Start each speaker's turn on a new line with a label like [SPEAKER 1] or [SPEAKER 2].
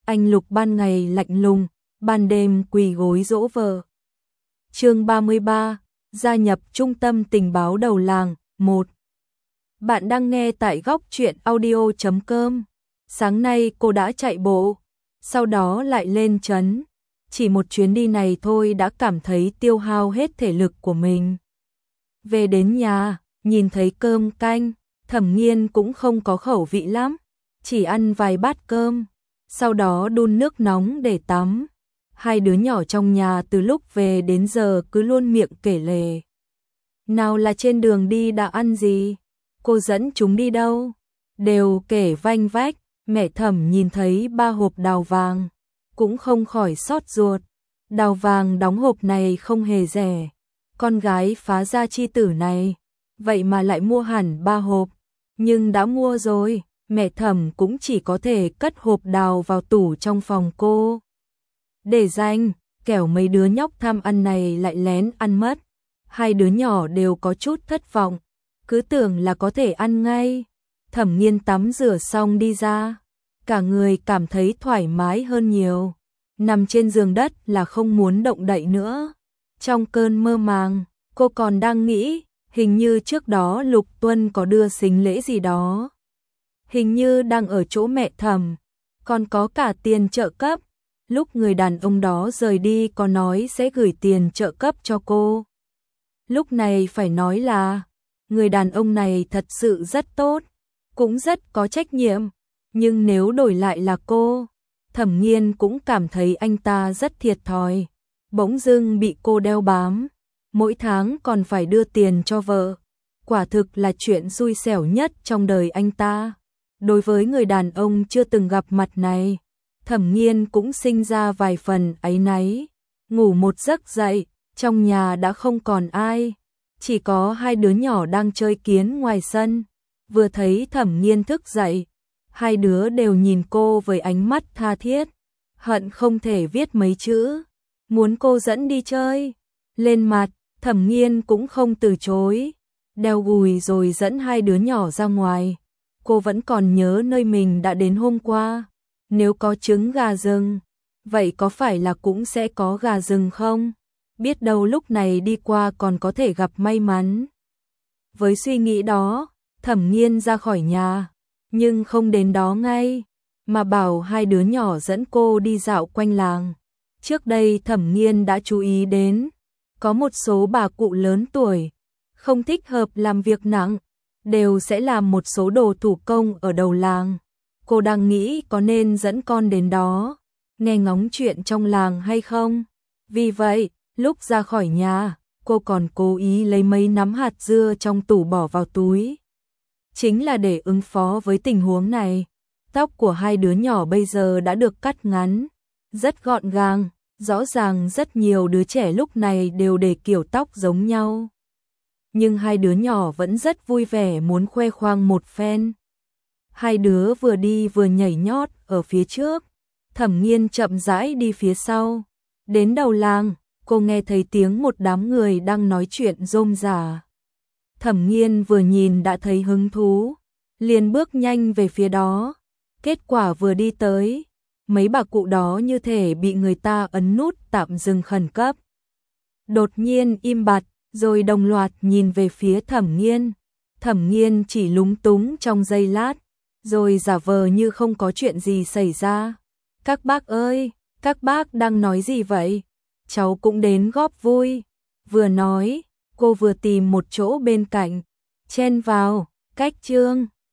[SPEAKER 1] anh Lục ban ngày lạnh lùng, ban đêm quỳ gối dỗ vợ. Chương 33, gia nhập trung tâm tình báo đầu làng, 1. Bạn đang nghe tại góc truyện audio.com. Sáng nay cô đã chạy bộ, sau đó lại lên trấn. Chỉ một chuyến đi này thôi đã cảm thấy tiêu hao hết thể lực của mình. Về đến nhà, nhìn thấy cơm canh, Thẩm Nghiên cũng không có khẩu vị lắm, chỉ ăn vài bát cơm, sau đó đun nước nóng để tắm. Hai đứa nhỏ trong nhà từ lúc về đến giờ cứ luôn miệng kể lể. Nào là trên đường đi đã ăn gì, cô dẫn chúng đi đâu, đều kể vanh vách. Mẹ Thẩm nhìn thấy 3 hộp đào vàng, cũng không khỏi xót ruột. Đào vàng đóng hộp này không hề rẻ, con gái phá gia chi tử này, vậy mà lại mua hẳn 3 hộp. Nhưng đã mua rồi, mẹ Thẩm cũng chỉ có thể cất hộp đào vào tủ trong phòng cô. Để dành, kẻo mấy đứa nhóc tham ăn này lại lén ăn mất. Hai đứa nhỏ đều có chút thất vọng, cứ tưởng là có thể ăn ngay. Thẩm Nghiên tắm rửa xong đi ra, cả người cảm thấy thoải mái hơn nhiều. Nằm trên giường đất là không muốn động đậy nữa. Trong cơn mơ màng, cô còn đang nghĩ, hình như trước đó Lục Tuân có đưa sính lễ gì đó. Hình như đang ở chỗ mẹ Thẩm, còn có cả tiền trợ cấp. Lúc người đàn ông đó rời đi có nói sẽ gửi tiền trợ cấp cho cô. Lúc này phải nói là, người đàn ông này thật sự rất tốt, cũng rất có trách nhiệm. Nhưng nếu đổi lại là cô, Thẩm Nghiên cũng cảm thấy anh ta rất thiệt thòi. Bỗng dưng bị cô đeo bám, mỗi tháng còn phải đưa tiền cho vợ. Quả thực là chuyện xui xẻo nhất trong đời anh ta. Đối với người đàn ông chưa từng gặp mặt này, Thẩm Nghiên cũng sinh ra vài phần áy náy. Ngủ một giấc dậy, trong nhà đã không còn ai, chỉ có hai đứa nhỏ đang chơi kiến ngoài sân. Vừa thấy Thẩm Nghiên thức dậy, hai đứa đều nhìn cô với ánh mắt tha thiết, hận không thể viết mấy chữ, muốn cô dẫn đi chơi. Lên mặt, Thẩm Nghiên cũng không từ chối, đeo gùi rồi dẫn hai đứa nhỏ ra ngoài. Cô vẫn còn nhớ nơi mình đã đến hôm qua. Nếu có trứng gà rừng, vậy có phải là cũng sẽ có gà rừng không? Biết đâu lúc này đi qua còn có thể gặp may mắn. Với suy nghĩ đó, Thẩm Nghiên ra khỏi nhà, nhưng không đến đó ngay, mà bảo hai đứa nhỏ dẫn cô đi dạo quanh làng. Trước đây Thẩm Nghiên đã chú ý đến, có một số bà cụ lớn tuổi, không thích hợp làm việc nặng, đều sẽ làm một số đồ thủ công ở đầu làng. Cô đang nghĩ có nên dẫn con đến đó, nghe ngóng chuyện trong làng hay không. Vì vậy, lúc ra khỏi nhà, cô còn cố ý lấy mấy nắm hạt dưa trong tủ bỏ vào túi. Chính là để ứng phó với tình huống này. Tóc của hai đứa nhỏ bây giờ đã được cắt ngắn, rất gọn gàng, rõ ràng rất nhiều đứa trẻ lúc này đều để kiểu tóc giống nhau. Nhưng hai đứa nhỏ vẫn rất vui vẻ muốn khoe khoang một phen. Hai đứa vừa đi vừa nhảy nhót ở phía trước, Thẩm Nghiên chậm rãi đi phía sau. Đến đầu làng, cô nghe thấy tiếng một đám người đang nói chuyện rôm rả. Thẩm Nghiên vừa nhìn đã thấy hứng thú, liền bước nhanh về phía đó. Kết quả vừa đi tới, mấy bà cụ đó như thể bị người ta ấn nút tạm dừng khẩn cấp. Đột nhiên im bặt, rồi đồng loạt nhìn về phía Thẩm Nghiên. Thẩm Nghiên chỉ lúng túng trong giây lát, rồi giả vờ như không có chuyện gì xảy ra. Các bác ơi, các bác đang nói gì vậy? Cháu cũng đến góp vui. Vừa nói, cô vừa tìm một chỗ bên cạnh, chen vào. Cách Trương